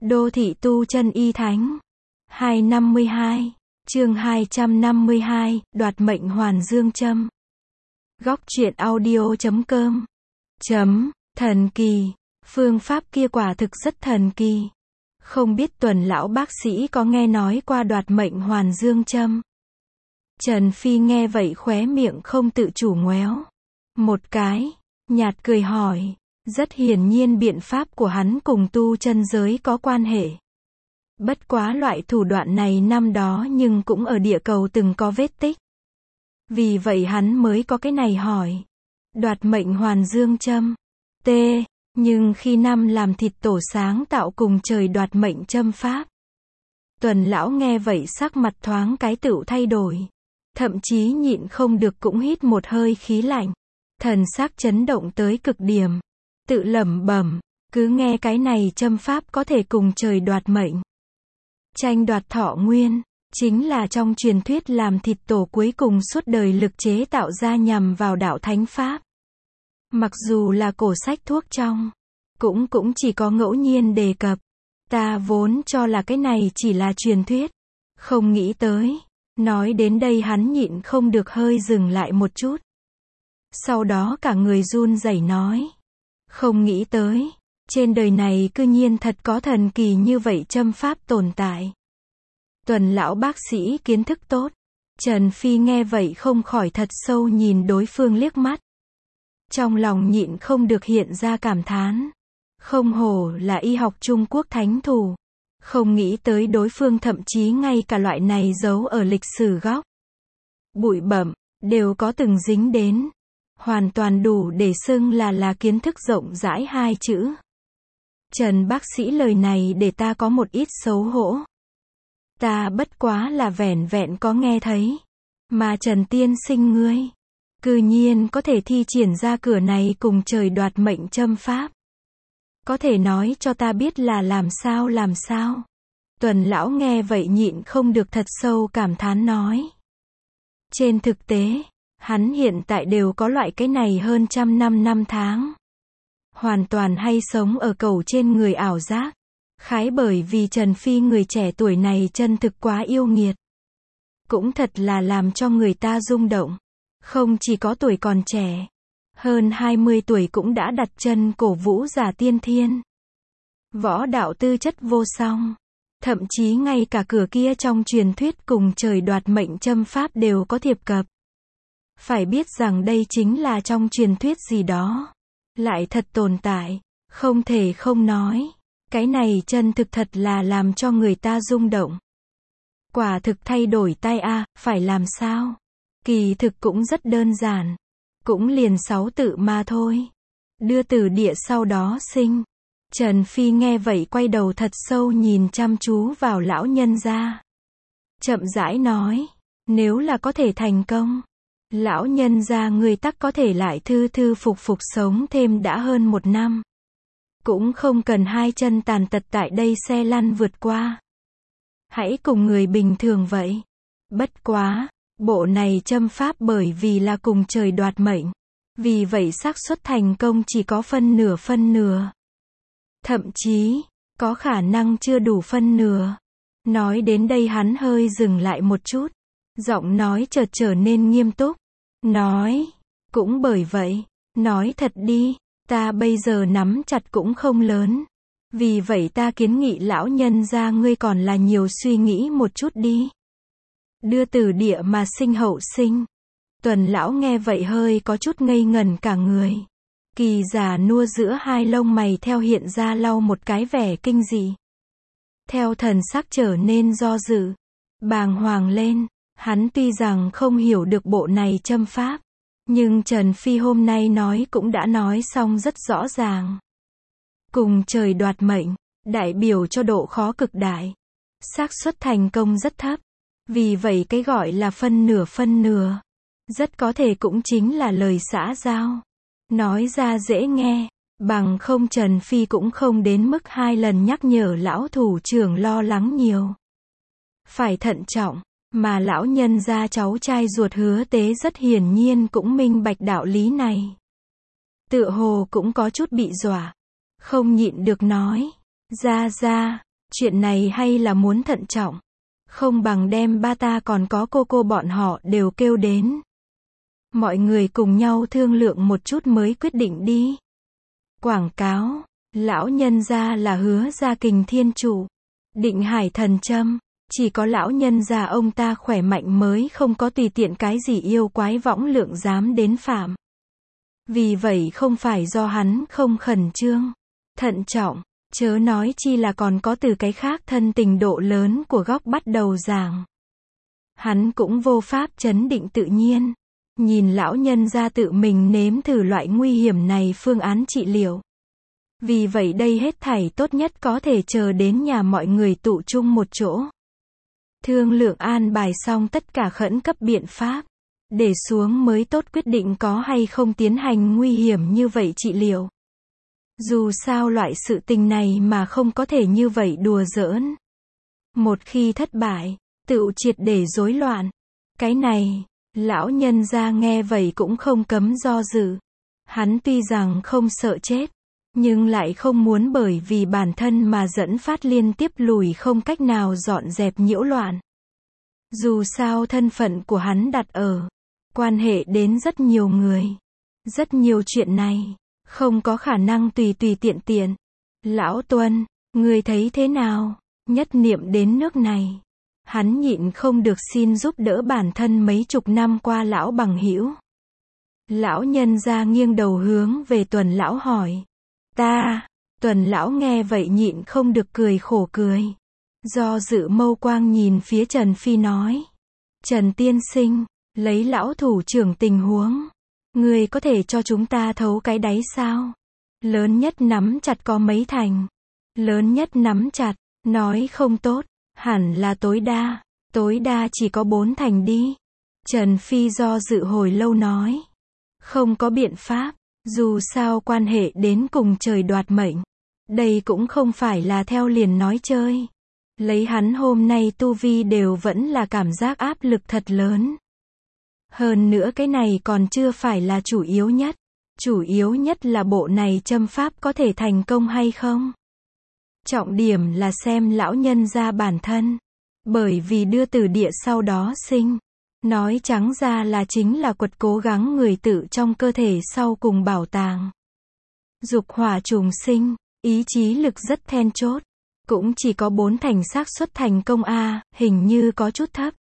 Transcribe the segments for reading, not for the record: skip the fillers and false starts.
Đô thị tu chân y thánh. 252. Chương 252, đoạt mệnh hoàn dương châm. Góc truyện audio.com. Thần kỳ. Phương pháp kia quả thực rất thần kỳ. Không biết Tuần lão bác sĩ có nghe nói qua đoạt mệnh hoàn dương châm. Trần Phi nghe vậy khóe miệng không tự chủ ngoéo một cái, nhạt cười hỏi. Rất hiển nhiên biện pháp của hắn cùng tu chân giới có quan hệ. Bất quá loại thủ đoạn này năm đó nhưng cũng ở địa cầu từng có vết tích. Vì vậy hắn mới có cái này hỏi. Đoạt mệnh hoàn dương châm. T. Nhưng khi năm làm thịt tổ sáng tạo cùng trời đoạt mệnh châm pháp. Tuần lão nghe vậy sắc mặt thoáng cái tựu thay đổi. Thậm chí nhịn không được cũng hít một hơi khí lạnh. Thần sắc chấn động tới cực điểm. Tự lẩm bẩm, cứ nghe cái này châm pháp có thể cùng trời đoạt mệnh. Tranh đoạt thọ nguyên, chính là trong truyền thuyết làm thịt tổ cuối cùng suốt đời lực chế tạo ra nhằm vào đạo thánh pháp. Mặc dù là cổ sách thuốc trong, cũng chỉ có ngẫu nhiên đề cập. Ta vốn cho là cái này chỉ là truyền thuyết. Không nghĩ tới. Nói đến đây hắn nhịn không được hơi dừng lại một chút. Sau đó cả người run rẩy nói. Không nghĩ tới. Trên đời này cư nhiên thật có thần kỳ như vậy châm pháp tồn tại. Tuần lão bác sĩ kiến thức tốt. Trần Phi nghe vậy không khỏi thật sâu nhìn đối phương liếc mắt. Trong lòng nhịn không được hiện ra cảm thán. Không hổ là y học Trung Quốc thánh thủ. Không nghĩ tới đối phương thậm chí ngay cả loại này giấu ở lịch sử góc. Bụi bặm, đều có từng dính đến. Hoàn toàn đủ để xưng là kiến thức rộng rãi hai chữ. Trần bác sĩ lời này để ta có một ít xấu hổ. Ta bất quá là vẻn vẹn có nghe thấy. Mà Trần tiên sinh ngươi, cư nhiên có thể thi triển ra cửa này cùng trời đoạt mệnh châm pháp. Có thể nói cho ta biết là làm sao. Tuần lão nghe vậy nhịn không được thật sâu cảm thán nói. Trên thực tế, hắn hiện tại đều có loại cái này hơn 100 năm tháng. Hoàn toàn hay sống ở cầu trên người ảo giác. Khái bởi vì Trần Phi người trẻ tuổi này chân thực quá yêu nghiệt. Cũng thật là làm cho người ta rung động. Không chỉ có tuổi còn trẻ. Hơn 20 tuổi cũng đã đặt chân cổ vũ giả tiên thiên. Võ đạo tư chất vô song. Thậm chí ngay cả cửa kia trong truyền thuyết cùng trời đoạt mệnh châm pháp đều có thiệp cập. Phải biết rằng đây chính là trong truyền thuyết gì đó. Lại thật tồn tại. Không thể không nói. Cái này chân thực thật là làm cho người ta rung động. Quả thực thay đổi tai phải làm sao? Kỳ thực cũng rất đơn giản. Cũng liền 6 tự mà thôi. Đưa từ địa sau đó sinh. Trần Phi nghe vậy quay đầu thật sâu nhìn chăm chú vào lão nhân gia. Chậm rãi nói. Nếu là có thể thành công. Lão nhân gia người tắc có thể lại thư thư phục phục sống thêm đã hơn 1 năm. Cũng không cần hai chân tàn tật tại đây xe lăn vượt qua. Hãy cùng người bình thường vậy. Bất quá, bộ này châm pháp bởi vì là cùng trời đoạt mệnh. Vì vậy xác suất thành công chỉ có phân nửa. Thậm chí, có khả năng chưa đủ phân nửa. Nói đến đây hắn hơi dừng lại một chút. Giọng nói chợt trở nên nghiêm túc. Nói, cũng bởi vậy, nói thật đi, ta bây giờ nắm chặt cũng không lớn. Vì vậy ta kiến nghị lão nhân gia ngươi còn là nhiều suy nghĩ một chút đi. Đưa từ địa mà sinh hậu sinh. Tuần lão nghe vậy hơi có chút ngây ngẩn cả người. Kỳ già nua giữa hai lông mày theo hiện ra lau một cái vẻ kinh dị. Theo thần sắc trở nên do dự, bàng hoàng lên. Hắn tuy rằng không hiểu được bộ này châm pháp. Nhưng Trần Phi hôm nay nói cũng đã nói xong rất rõ ràng. Cùng trời đoạt mệnh, đại biểu cho độ khó cực đại. Xác suất thành công rất thấp. Vì vậy cái gọi là phân nửa. Rất có thể cũng chính là lời xã giao. Nói ra dễ nghe. Bằng không Trần Phi cũng không đến mức 2 lần nhắc nhở lão thủ trưởng lo lắng nhiều. Phải thận trọng. Mà lão nhân gia cháu trai ruột Hứa Tế rất hiển nhiên cũng minh bạch đạo lý này. Tựa hồ cũng có chút bị dọa. Không nhịn được nói. Ra, Chuyện này hay là muốn thận trọng. Không bằng đem ba ta còn có cô bọn họ đều kêu đến. Mọi người cùng nhau thương lượng một chút mới quyết định đi. Quảng cáo. Lão nhân gia là Hứa Gia Kình Thiên Chủ. Định Hải Thần Châm. Chỉ có lão nhân gia ông ta khỏe mạnh mới không có tùy tiện cái gì yêu quái võng lượng dám đến phạm. Vì vậy không phải do hắn không khẩn trương, thận trọng, chớ nói chi là còn có từ cái khác thân tình độ lớn của góc bắt đầu giảng. Hắn cũng vô pháp chấn định tự nhiên. Nhìn lão nhân gia tự mình nếm thử loại nguy hiểm này phương án trị liệu. Vì vậy đây hết thảy tốt nhất có thể chờ đến nhà mọi người tụ chung một chỗ. Thương lượng an bài xong tất cả khẩn cấp biện pháp. Để xuống mới tốt quyết định có hay không tiến hành nguy hiểm như vậy trị liệu. Dù sao loại sự tình này mà không có thể như vậy đùa giỡn. Một khi thất bại, tựu triệt để rối loạn. Cái này, lão nhân gia nghe vậy cũng không cấm do dự. Hắn tuy rằng không sợ chết, nhưng lại không muốn bởi vì bản thân mà dẫn phát liên tiếp lùi không cách nào dọn dẹp nhiễu loạn. Dù sao thân phận của hắn đặt ở, quan hệ đến rất nhiều người. Rất nhiều chuyện này, không có khả năng tùy tiện. Lão Tuân, ngươi thấy thế nào? Nhất niệm đến nước này. Hắn nhịn không được xin giúp đỡ bản thân mấy chục năm qua lão bằng hữu. Lão nhân gia nghiêng đầu hướng về Tuần lão hỏi. Tuần lão nghe vậy nhịn không được cười khổ cười. Do dự mâu quang nhìn phía Trần Phi nói. Trần tiên sinh, lấy lão thủ trưởng tình huống. Ngươi có thể cho chúng ta thấu cái đáy sao? Lớn nhất nắm chặt có mấy thành? Lớn nhất nắm chặt, nói không tốt, hẳn là tối đa chỉ có 4 thành đi. Trần Phi do dự hồi lâu nói. Không có biện pháp, dù sao quan hệ đến cùng trời đoạt mệnh. Đây cũng không phải là theo liền nói chơi. Lấy hắn hôm nay tu vi đều vẫn là cảm giác áp lực thật lớn. Hơn nữa cái này còn chưa phải là chủ yếu nhất. Chủ yếu nhất là bộ này châm pháp có thể thành công hay không. Trọng điểm là xem lão nhân gia bản thân. Bởi vì đưa từ địa sau đó sinh. Nói trắng ra là chính là quật cố gắng người tự trong cơ thể sau cùng bảo tàng. Dục hỏa trùng sinh, ý chí lực rất then chốt. Cũng chỉ có 4 thành xác suất thành công hình như có chút thấp.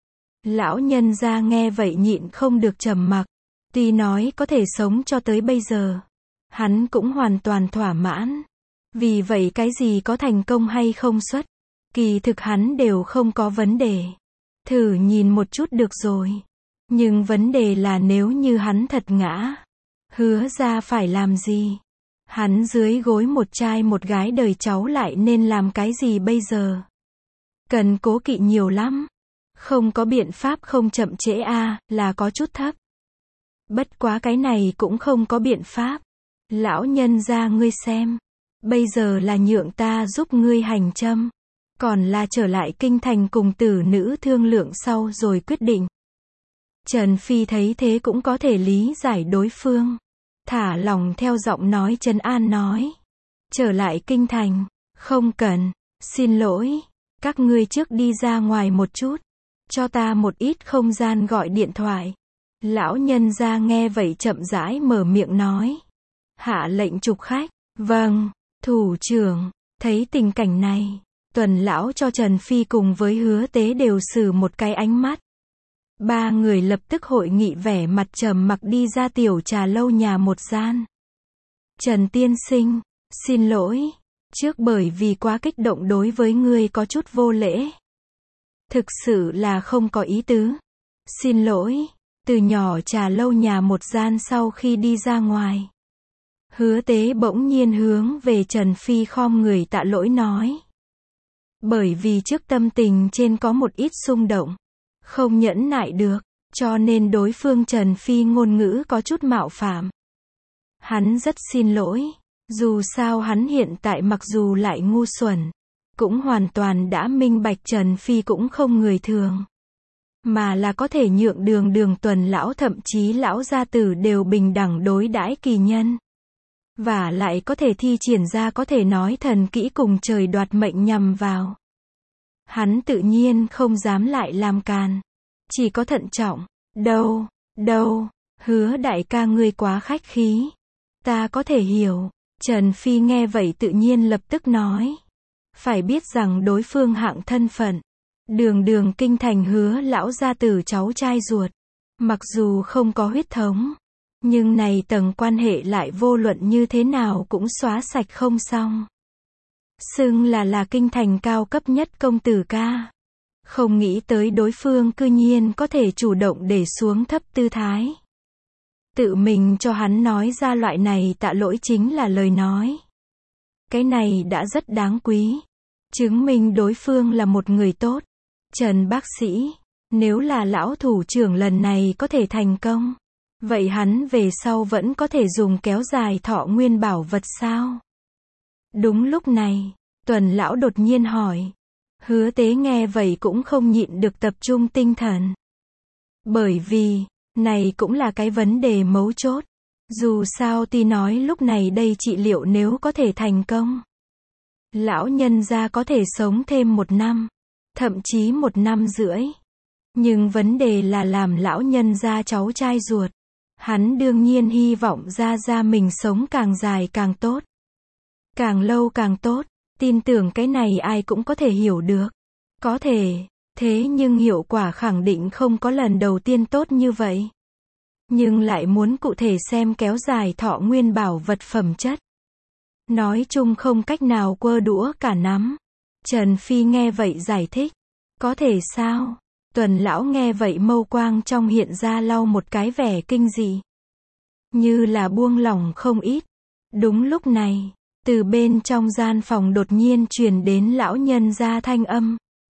Lão nhân gia nghe vậy nhịn không được trầm mặc. Tuy nói có thể sống cho tới bây giờ, hắn cũng hoàn toàn thỏa mãn. Vì vậy cái gì có thành công hay không xuất, kỳ thực hắn đều không có vấn đề. Thử nhìn một chút được rồi. Nhưng vấn đề là nếu như hắn thật ngã, Hứa ra phải làm gì? Hắn dưới gối một trai một gái đời cháu lại nên làm cái gì bây giờ? Cần cố kỵ nhiều lắm. Không có biện pháp không chậm trễ là có chút thấp. Bất quá cái này cũng không có biện pháp. Lão nhân gia ngươi xem. Bây giờ là nhượng ta giúp ngươi hành châm. Còn là trở lại kinh thành cùng tử nữ thương lượng sau rồi quyết định. Trần Phi thấy thế cũng có thể lý giải đối phương. Thả lòng theo giọng nói trấn an nói. Trở lại kinh thành. Không cần. Xin lỗi. Các ngươi trước đi ra ngoài một chút. Cho ta một ít không gian gọi điện thoại. Lão nhân gia nghe vậy chậm rãi mở miệng nói. Hạ lệnh trục khách. Vâng, thủ trưởng. Thấy tình cảnh này, Tuần lão cho Trần Phi cùng với Hứa Tế đều xử một cái ánh mắt. 3 người lập tức hội nghị vẻ mặt trầm mặc đi ra tiểu trà lâu nhà một gian. Trần tiên sinh, xin lỗi. Trước bởi vì quá kích động đối với ngươi có chút vô lễ. Thực sự là không có ý tứ. Xin lỗi. Từ nhỏ trà lâu nhà một gian sau khi đi ra ngoài. Hứa Tế bỗng nhiên hướng về Trần Phi khom người tạ lỗi nói. Bởi vì trước tâm tình trên có một ít xung động. Không nhẫn nại được. Cho nên đối phương Trần Phi ngôn ngữ có chút mạo phạm. Hắn rất xin lỗi. Dù sao hắn hiện tại mặc dù lại ngu xuẩn. Cũng hoàn toàn đã minh bạch Trần Phi cũng không người thường. Mà là có thể nhượng đường Tuần lão thậm chí lão gia tử đều bình đẳng đối đãi kỳ nhân. Và lại có thể thi triển ra có thể nói thần kỹ cùng trời đoạt mệnh nhằm vào. Hắn tự nhiên không dám lại làm càn. Chỉ có thận trọng. Đâu, Hứa đại ca ngươi quá khách khí. Ta có thể hiểu. Trần Phi nghe vậy tự nhiên lập tức nói. Phải biết rằng đối phương hạng thân phận. Đường kinh thành Hứa lão gia tử cháu trai ruột. Mặc dù không có huyết thống. Nhưng này tầng quan hệ lại vô luận như thế nào cũng xóa sạch không xong. Xưng là kinh thành cao cấp nhất công tử ca. Không nghĩ tới đối phương cư nhiên có thể chủ động để xuống thấp tư thái. Tự mình cho hắn nói ra loại này tạ lỗi chính là lời nói. Cái này đã rất đáng quý. Chứng minh đối phương là một người tốt. Trần bác sĩ, nếu là lão thủ trưởng lần này có thể thành công, vậy hắn về sau vẫn có thể dùng kéo dài thọ nguyên bảo vật sao? Đúng lúc này, Tuần lão đột nhiên hỏi. Hứa Tế nghe vậy cũng không nhịn được tập trung tinh thần. Bởi vì, này cũng là cái vấn đề mấu chốt. Dù sao thì nói lúc này đây trị liệu nếu có thể thành công, lão nhân gia có thể sống thêm 1 năm, thậm chí 1 năm rưỡi. Nhưng vấn đề là làm lão nhân gia cháu trai ruột. Hắn đương nhiên hy vọng gia mình sống càng dài càng tốt. Càng lâu càng tốt. Tin tưởng cái này ai cũng có thể hiểu được. Có thể, thế nhưng hiệu quả khẳng định không có lần đầu tiên tốt như vậy. Nhưng lại muốn cụ thể xem kéo dài thọ nguyên bảo vật phẩm chất. Nói chung không cách nào quơ đũa cả nắm. Trần Phi nghe vậy giải thích. Có thể sao? Tuần lão nghe vậy mâu quang trong hiện ra lau một cái vẻ kinh dị. Như là buông lỏng không ít. Đúng lúc này, từ bên trong gian phòng đột nhiên truyền đến lão nhân gia thanh âm.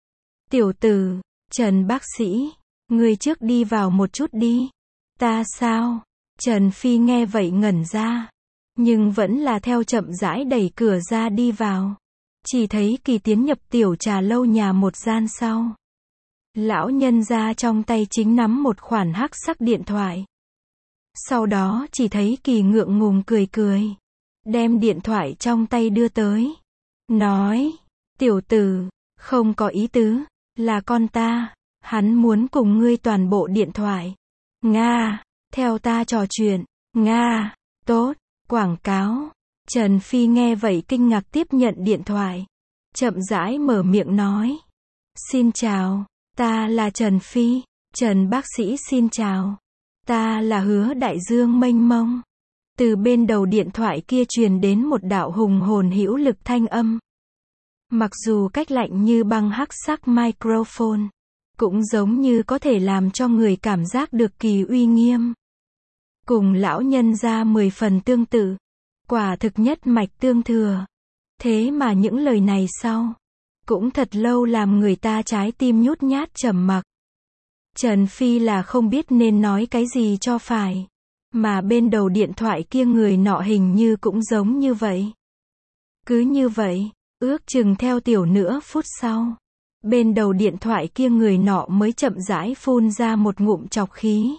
Tiểu tử, Trần bác sĩ, ngươi trước đi vào một chút đi. Ta sao? Trần Phi nghe vậy ngẩn ra. Nhưng vẫn là theo chậm rãi đẩy cửa ra đi vào. Chỉ thấy Kỳ tiến nhập tiểu trà lâu nhà một gian sau. Lão nhân gia trong tay chính nắm một khoản hắc sắc điện thoại. Sau đó chỉ thấy Kỳ ngượng ngùng cười. Đem điện thoại trong tay đưa tới. Nói, tiểu tử, không có ý tứ, là con ta, hắn muốn cùng ngươi toàn bộ điện thoại. Nga, theo ta trò chuyện. Nga, tốt, quảng cáo. Trần Phi nghe vậy kinh ngạc tiếp nhận điện thoại. Chậm rãi mở miệng nói. Xin chào, ta là Trần Phi. Trần bác sĩ xin chào. Ta là Hứa Đại Dương mênh mông. Từ bên đầu điện thoại kia truyền đến một đạo hùng hồn hữu lực thanh âm. Mặc dù cách lạnh như băng hắc sắc microphone, cũng giống như có thể làm cho người cảm giác được kỳ uy nghiêm. Cùng lão nhân gia 10 phần tương tự. Quả thực nhất mạch tương thừa. Thế mà những lời này sau, cũng thật lâu làm người ta trái tim nhút nhát trầm mặc. Trần Phi là không biết nên nói cái gì cho phải. Mà bên đầu điện thoại kia người nọ hình như cũng giống như vậy. Cứ như vậy, ước chừng theo tiểu nửa phút sau. Bên đầu điện thoại kia người nọ mới chậm rãi phun ra một ngụm trọc khí.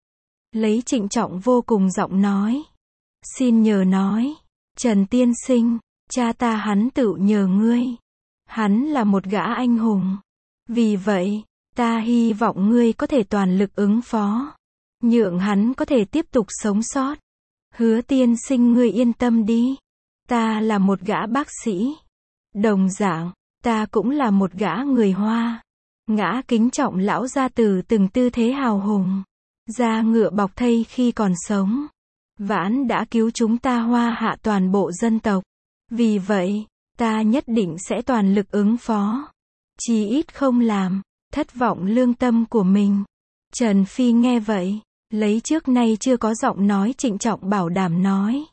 Lấy trịnh trọng vô cùng giọng nói. Xin nhờ nói, Trần tiên sinh, cha ta hắn tự nhờ ngươi. Hắn là một gã anh hùng. Vì vậy, ta hy vọng ngươi có thể toàn lực ứng phó. Nhượng hắn có thể tiếp tục sống sót. Hứa tiên sinh ngươi yên tâm đi. Ta là một gã bác sĩ. Đồng dạng, ta cũng là một gã người Hoa. Ngã kính trọng lão gia tử từng tư thế hào hùng. Da ngựa bọc thây khi còn sống. Vãn đã cứu chúng ta Hoa hạ toàn bộ dân tộc. Vì vậy, ta nhất định sẽ toàn lực ứng phó. Chí ít không làm thất vọng lương tâm của mình. Trần Phi nghe vậy, lấy trước nay chưa có giọng nói trịnh trọng bảo đảm nói.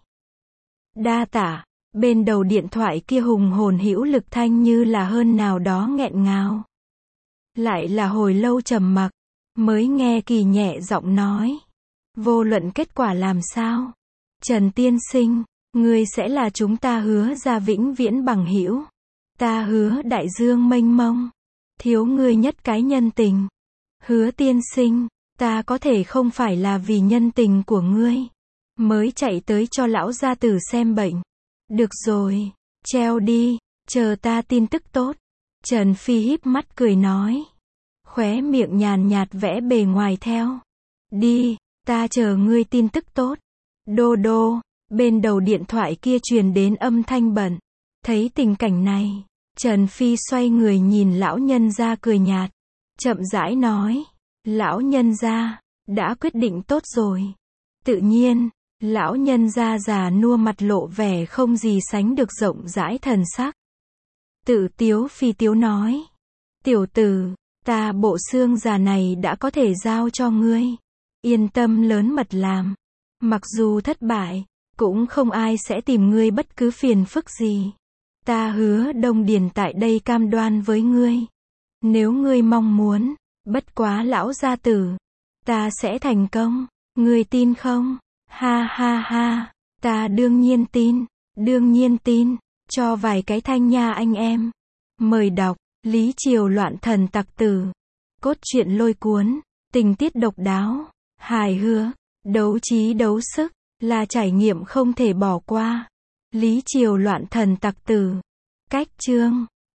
Đa tạ. Bên đầu điện thoại kia hùng hồn hữu lực thanh như là hơn nào đó nghẹn ngào. Lại là hồi lâu trầm mặc, mới nghe Kỳ nhẹ giọng nói. Vô luận kết quả làm sao, Trần tiên sinh, ngươi sẽ là chúng ta Hứa ra vĩnh viễn bằng hữu. Ta Hứa Đại Dương mênh mông, thiếu ngươi nhất cái nhân tình. Hứa tiên sinh, ta có thể không phải là vì nhân tình của ngươi, mới chạy tới cho lão gia tử xem bệnh. Được rồi, treo đi, chờ ta tin tức tốt. Trần Phi híp mắt cười nói. Khóe miệng nhàn nhạt vẽ bề ngoài theo. Đi, ta chờ ngươi tin tức tốt. Đô đô, bên đầu điện thoại kia truyền đến âm thanh bận. Thấy tình cảnh này, Trần Phi xoay người nhìn lão nhân gia cười nhạt. Chậm rãi nói. Lão nhân gia, đã quyết định tốt rồi. Tự nhiên, lão nhân gia già nua mặt lộ vẻ không gì sánh được rộng rãi thần sắc. Tự tiếu phi tiếu nói. Tiểu tử, ta bộ xương già này đã có thể giao cho ngươi. Yên tâm lớn mật làm. Mặc dù thất bại, cũng không ai sẽ tìm ngươi bất cứ phiền phức gì. Ta hứa Đông Điền tại đây cam đoan với ngươi. Nếu ngươi mong muốn, bất quá lão gia tử, ta sẽ thành công. Ngươi tin không? Ha ha ha, ta đương nhiên tin, đương nhiên tin. Cho vài cái thanh nha anh em. Mời đọc, Lý Triều loạn thần tặc tử. Cốt truyện lôi cuốn, tình tiết độc đáo, hài hước, đấu trí đấu sức, là trải nghiệm không thể bỏ qua. Lý Triều loạn thần tặc tử. Cách chương